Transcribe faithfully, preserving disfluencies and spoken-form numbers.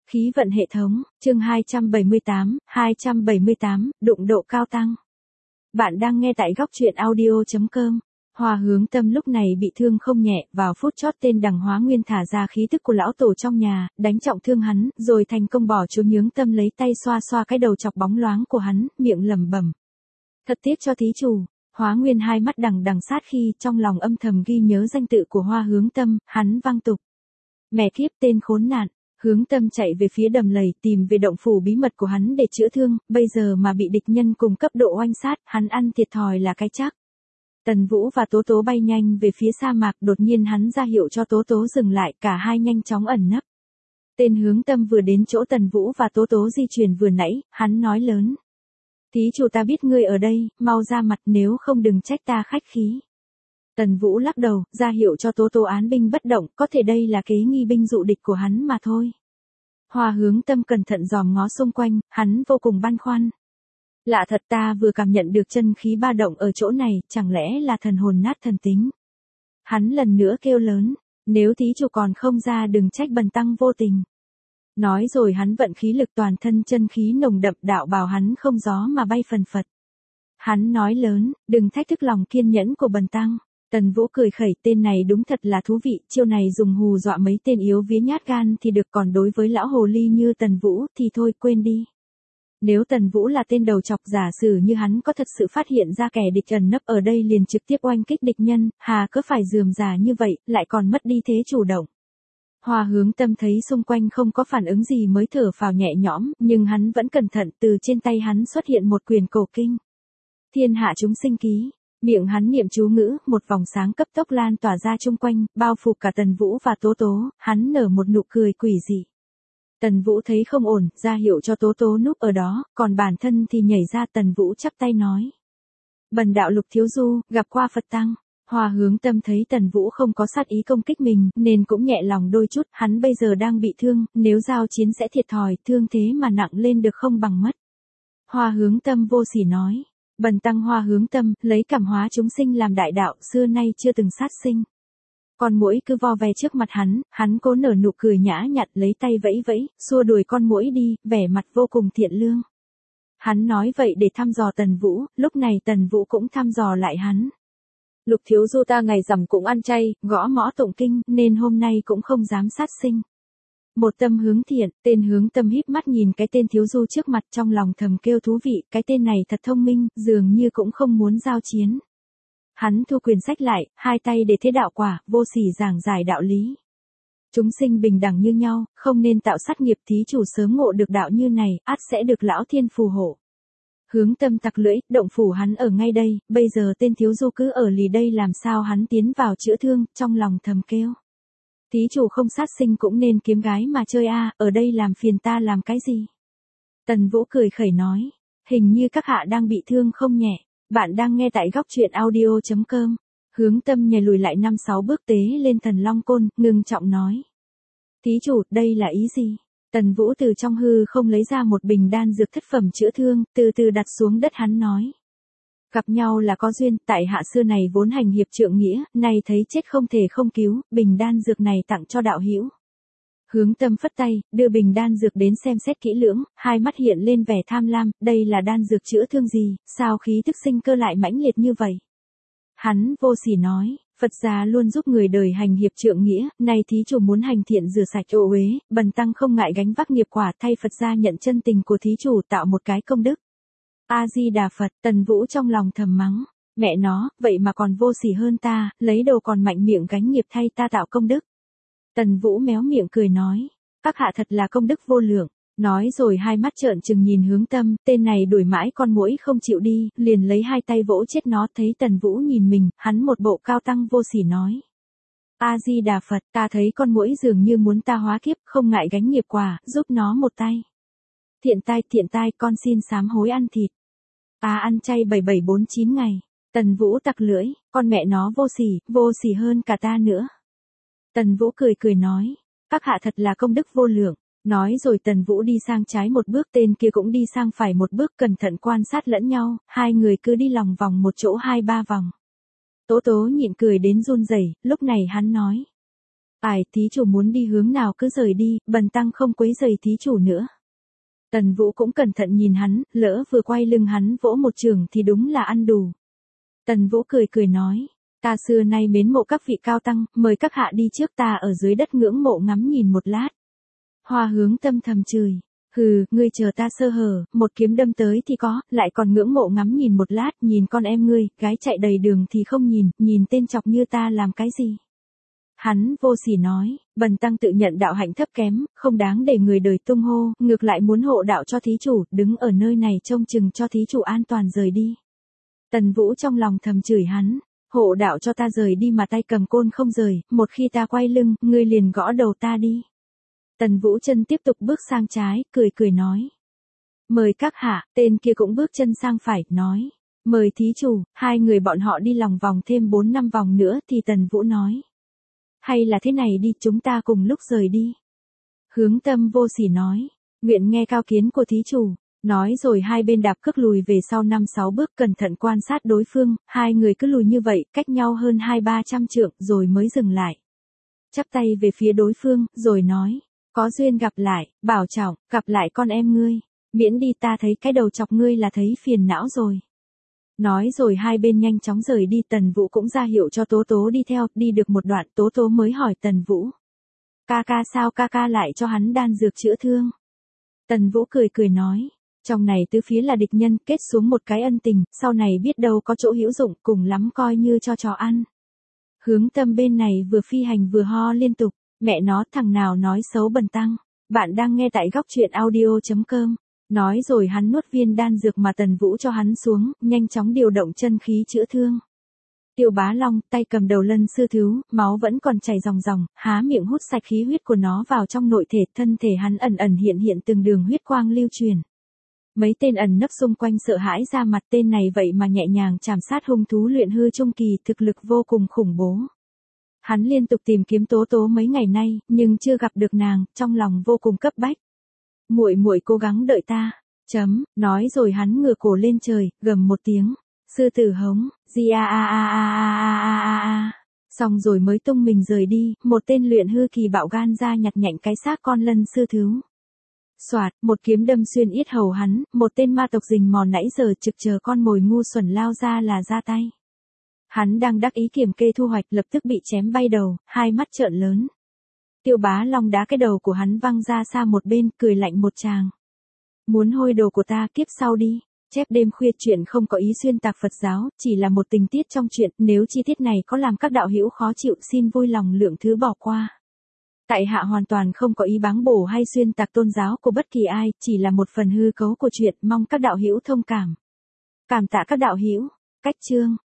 Khí vận hệ thống, chương hai trăm bảy mươi tám, hai trăm bảy mươi tám, đụng độ cao tăng. Bạn đang nghe tại góc truyện audio chấm com. Hoa Hướng Tâm lúc này bị thương không nhẹ, vào phút chót tên Đằng Hóa Nguyên thả ra khí tức của lão tổ trong nhà, đánh trọng thương hắn, rồi thành công bỏ trốn. Nhướng Tâm lấy tay xoa xoa cái đầu chọc bóng loáng của hắn, miệng lẩm bẩm: thật tiếc cho thí chủ. Hóa Nguyên hai mắt đằng đằng sát khi, trong lòng âm thầm ghi nhớ danh tự của Hoa Hướng Tâm, hắn vang tục: mẹ kiếp tên khốn nạn. Hướng Tâm chạy về phía đầm lầy, tìm về động phủ bí mật của hắn để chữa thương, bây giờ mà bị địch nhân cùng cấp độ oanh sát, hắn ăn thiệt thòi là cái chắc. Tần Vũ và Tố Tố bay nhanh về phía sa mạc, đột nhiên hắn ra hiệu cho Tố Tố dừng lại, cả hai nhanh chóng ẩn nấp. Tên Hướng Tâm vừa đến chỗ Tần Vũ và Tố Tố di chuyển vừa nãy, hắn nói lớn: thí chủ, ta biết ngươi ở đây, mau ra mặt, nếu không đừng trách ta khách khí. Tần Vũ lắc đầu, ra hiệu cho Tố Tố án binh bất động, có thể đây là kế nghi binh dụ địch của hắn mà thôi. Hoa Hướng Tâm cẩn thận dòm ngó xung quanh, hắn vô cùng băn khoăn. Lạ thật, ta vừa cảm nhận được chân khí ba động ở chỗ này, chẳng lẽ là thần hồn nát thần tính. Hắn lần nữa kêu lớn: nếu thí chủ còn không ra đừng trách bần tăng vô tình. Nói rồi hắn vận khí lực toàn thân, chân khí nồng đậm, đạo bào hắn không gió mà bay phần phật. Hắn nói lớn: đừng thách thức lòng kiên nhẫn của bần tăng. Tần Vũ cười khẩy, tên này đúng thật là thú vị, chiêu này dùng hù dọa mấy tên yếu vía nhát gan thì được, còn đối với lão hồ ly như Tần Vũ thì thôi quên đi. Nếu Tần Vũ là tên đầu chọc, giả sử như hắn có thật sự phát hiện ra kẻ địch ẩn nấp ở đây liền trực tiếp oanh kích địch nhân, hà cớ phải rườm rà như vậy, lại còn mất đi thế chủ động. Hoa Hướng Tâm thấy xung quanh không có phản ứng gì mới thở phào nhẹ nhõm, nhưng hắn vẫn cẩn thận, từ trên tay hắn xuất hiện một quyển cổ kinh. Thiên hạ chúng sinh ký. Miệng hắn niệm chú ngữ, một vòng sáng cấp tốc lan tỏa ra chung quanh, bao phủ cả Tần Vũ và Tố Tố, hắn nở một nụ cười quỷ dị. Tần Vũ thấy không ổn, ra hiệu cho Tố Tố núp ở đó, còn bản thân thì nhảy ra. Tần Vũ chắp tay nói: bần đạo Lục thiếu du, gặp qua Phật tăng. Hoa Hướng Tâm thấy Tần Vũ không có sát ý công kích mình, nên cũng nhẹ lòng đôi chút, hắn bây giờ đang bị thương, nếu giao chiến sẽ thiệt thòi, thương thế mà nặng lên được không bằng mất. Hoa Hướng Tâm vô sỉ nói: bần tăng Hoa Hướng Tâm, lấy cảm hóa chúng sinh làm đại đạo, xưa nay chưa từng sát sinh. Con muỗi cứ vo ve trước mặt hắn, hắn cố nở nụ cười nhã nhặn, lấy tay vẫy vẫy, xua đuổi con muỗi đi, vẻ mặt vô cùng thiện lương. Hắn nói vậy để thăm dò Tần Vũ, lúc này Tần Vũ cũng thăm dò lại hắn. Lục thiếu du ta ngày rằm cũng ăn chay, gõ mõ tụng kinh, nên hôm nay cũng không dám sát sinh. Một tâm hướng thiện, tên Hướng Tâm híp mắt nhìn cái tên thiếu du trước mặt, trong lòng thầm kêu thú vị, cái tên này thật thông minh, dường như cũng không muốn giao chiến. Hắn thu quyển sách lại, hai tay để thế đạo quả, vô sỉ giảng giải đạo lý. Chúng sinh bình đẳng như nhau, không nên tạo sát nghiệp, thí chủ sớm ngộ được đạo như này, ắt sẽ được lão thiên phù hộ. Hướng Tâm tặc lưỡi, động phủ hắn ở ngay đây, bây giờ tên thiếu du cứ ở lì đây làm sao hắn tiến vào chữa thương, trong lòng thầm kêu. Thí chủ không sát sinh cũng nên kiếm gái mà chơi a, à, ở đây làm phiền ta làm cái gì? Tần Vũ cười khẩy nói: hình như các hạ đang bị thương không nhẹ. Bạn đang nghe tại góc truyện audio chấm com. Hướng Tâm nhảy lùi lại năm sáu bước tế lên Thần Long Côn, ngưng trọng nói: thí chủ, đây là ý gì? Tần Vũ từ trong hư không lấy ra một bình đan dược thất phẩm chữa thương, từ từ đặt xuống đất. Hắn nói: gặp nhau là có duyên, tại hạ xưa này vốn hành hiệp trượng nghĩa, nay thấy chết không thể không cứu, bình đan dược này tặng cho đạo hữu. Hướng Tâm phất tay, đưa bình đan dược đến xem xét kỹ lưỡng, hai mắt hiện lên vẻ tham lam, đây là đan dược chữa thương gì, sao khí tức sinh cơ lại mãnh liệt như vậy? Hắn vô sỉ nói: Phật gia luôn giúp người đời hành hiệp trượng nghĩa, nay thí chủ muốn hành thiện rửa sạch ô uế, bần tăng không ngại gánh vác nghiệp quả, thay Phật gia nhận chân tình của thí chủ, tạo một cái công đức. A Di Đà Phật. Tần Vũ trong lòng thầm mắng: mẹ nó, vậy mà còn vô sỉ hơn ta, lấy đồ còn mạnh miệng gánh nghiệp thay ta tạo công đức. Tần Vũ méo miệng cười nói: các hạ thật là công đức vô lượng. Nói rồi hai mắt trợn trừng nhìn Hướng Tâm, tên này đuổi mãi con muỗi không chịu đi, liền lấy hai tay vỗ chết nó. Thấy Tần Vũ nhìn mình, hắn một bộ cao tăng vô sỉ nói: A Di Đà Phật, ta thấy con muỗi dường như muốn ta hóa kiếp, không ngại gánh nghiệp quả, giúp nó một tay. Thiện tai, thiện tai, con xin sám hối ăn thịt. Ta ăn chay bảy bảy bốn chín ngày. Tần Vũ tặc lưỡi: con mẹ nó vô sỉ, vô sỉ hơn cả ta nữa. Tần Vũ cười cười nói: các hạ thật là công đức vô lượng. Nói rồi Tần Vũ đi sang trái một bước, tên kia cũng đi sang phải một bước, cẩn thận quan sát lẫn nhau, hai người cứ đi lòng vòng một chỗ hai ba vòng. Tố Tố nhịn cười đến run rẩy, lúc này hắn nói: Ai, thí chủ muốn đi hướng nào cứ rời đi, bần tăng không quấy rầy thí chủ nữa. Tần Vũ cũng cẩn thận nhìn hắn, lỡ vừa quay lưng hắn vỗ một trường thì đúng là ăn đủ. Tần Vũ cười cười nói, ta xưa nay mến mộ các vị cao tăng, mời các hạ đi trước, ta ở dưới đất ngưỡng mộ ngắm nhìn một lát. Hoa Hướng Tâm thầm chửi, hừ, ngươi chờ ta sơ hở, một kiếm đâm tới thì có, lại còn ngưỡng mộ ngắm nhìn một lát, nhìn con em ngươi, gái chạy đầy đường thì không nhìn, nhìn tên chọc như ta làm cái gì. Hắn vô sỉ nói, bần tăng tự nhận đạo hạnh thấp kém, không đáng để người đời tung hô, ngược lại muốn hộ đạo cho thí chủ, đứng ở nơi này trông chừng cho thí chủ an toàn rời đi. Tần Vũ trong lòng thầm chửi hắn, hộ đạo cho ta rời đi mà tay cầm côn không rời, một khi ta quay lưng, ngươi liền gõ đầu ta đi. Tần Vũ chân tiếp tục bước sang trái, cười cười nói. Mời các hạ, tên kia cũng bước chân sang phải, nói. Mời thí chủ, hai người bọn họ đi lòng vòng thêm bốn năm vòng nữa thì Tần Vũ nói. Hay là thế này đi, chúng ta cùng lúc rời đi. Hướng Tâm vô sỉ nói, nguyện nghe cao kiến của thí chủ. Nói rồi hai bên đạp cước lùi về sau năm sáu bước, cẩn thận quan sát đối phương, hai người cứ lùi như vậy, cách nhau hơn hai ba trăm trượng, rồi mới dừng lại. Chắp tay về phía đối phương, rồi nói, có duyên gặp lại, bảo trọng, gặp lại con em ngươi, miễn đi ta thấy cái đầu chọc ngươi là thấy phiền não rồi. Nói rồi hai bên nhanh chóng rời đi, Tần Vũ cũng ra hiệu cho Tố Tố đi theo, đi được một đoạn Tố Tố mới hỏi Tần Vũ. Ca ca sao ca ca lại cho hắn đan dược chữa thương? Tần Vũ cười cười nói. Trong này tứ phía là địch nhân, kết xuống một cái ân tình, sau này biết đâu có chỗ hữu dụng, cùng lắm coi như cho chó ăn. Hướng Tâm bên này vừa phi hành vừa ho liên tục, mẹ nó thằng nào nói xấu bần tăng. Bạn đang nghe tại góc truyện audio chấm com. Nói rồi hắn nuốt viên đan dược mà Tần Vũ cho hắn xuống, nhanh chóng điều động chân khí chữa thương. Tiêu Bá Long, tay cầm đầu Lân sư thú, máu vẫn còn chảy ròng ròng, há miệng hút sạch khí huyết của nó vào trong nội thể, thân thể hắn ẩn ẩn hiện hiện từng đường huyết quang lưu truyền. Mấy tên ẩn nấp xung quanh sợ hãi ra mặt, tên này vậy mà nhẹ nhàng chảm sát hung thú luyện hư trung kỳ, thực lực vô cùng khủng bố. Hắn liên tục tìm kiếm Tố Tố mấy ngày nay, nhưng chưa gặp được nàng, trong lòng vô cùng cấp bách. Muội muội cố gắng đợi ta. Chấm, nói rồi hắn ngửa cổ lên trời, gầm một tiếng, sư tử hống, di a a a a a a a a. Xong rồi mới tung mình rời đi, một tên luyện hư kỳ bạo gan ra nhặt nhạnh cái xác con Lân sư thú. Soạt, một kiếm đâm xuyên yết hầu hắn, một tên ma tộc rình mò nãy giờ trực chờ con mồi ngu xuẩn lao ra là ra tay. Hắn đang đắc ý kiểm kê thu hoạch, lập tức bị chém bay đầu, hai mắt trợn lớn. Tiêu Bá Long đá cái đầu của hắn văng ra xa một bên, cười lạnh một tràng. Muốn hôi đồ của ta, kiếp sau đi. Chép đêm khuya chuyện không có ý xuyên tạc Phật giáo, chỉ là một tình tiết trong chuyện, nếu chi tiết này có làm các đạo hữu khó chịu xin vui lòng lượng thứ bỏ qua. Tại hạ hoàn toàn không có ý báng bổ hay xuyên tạc tôn giáo của bất kỳ ai, chỉ là một phần hư cấu của chuyện, mong các đạo hữu thông cảm. Cảm tạ các đạo hữu. Cách chương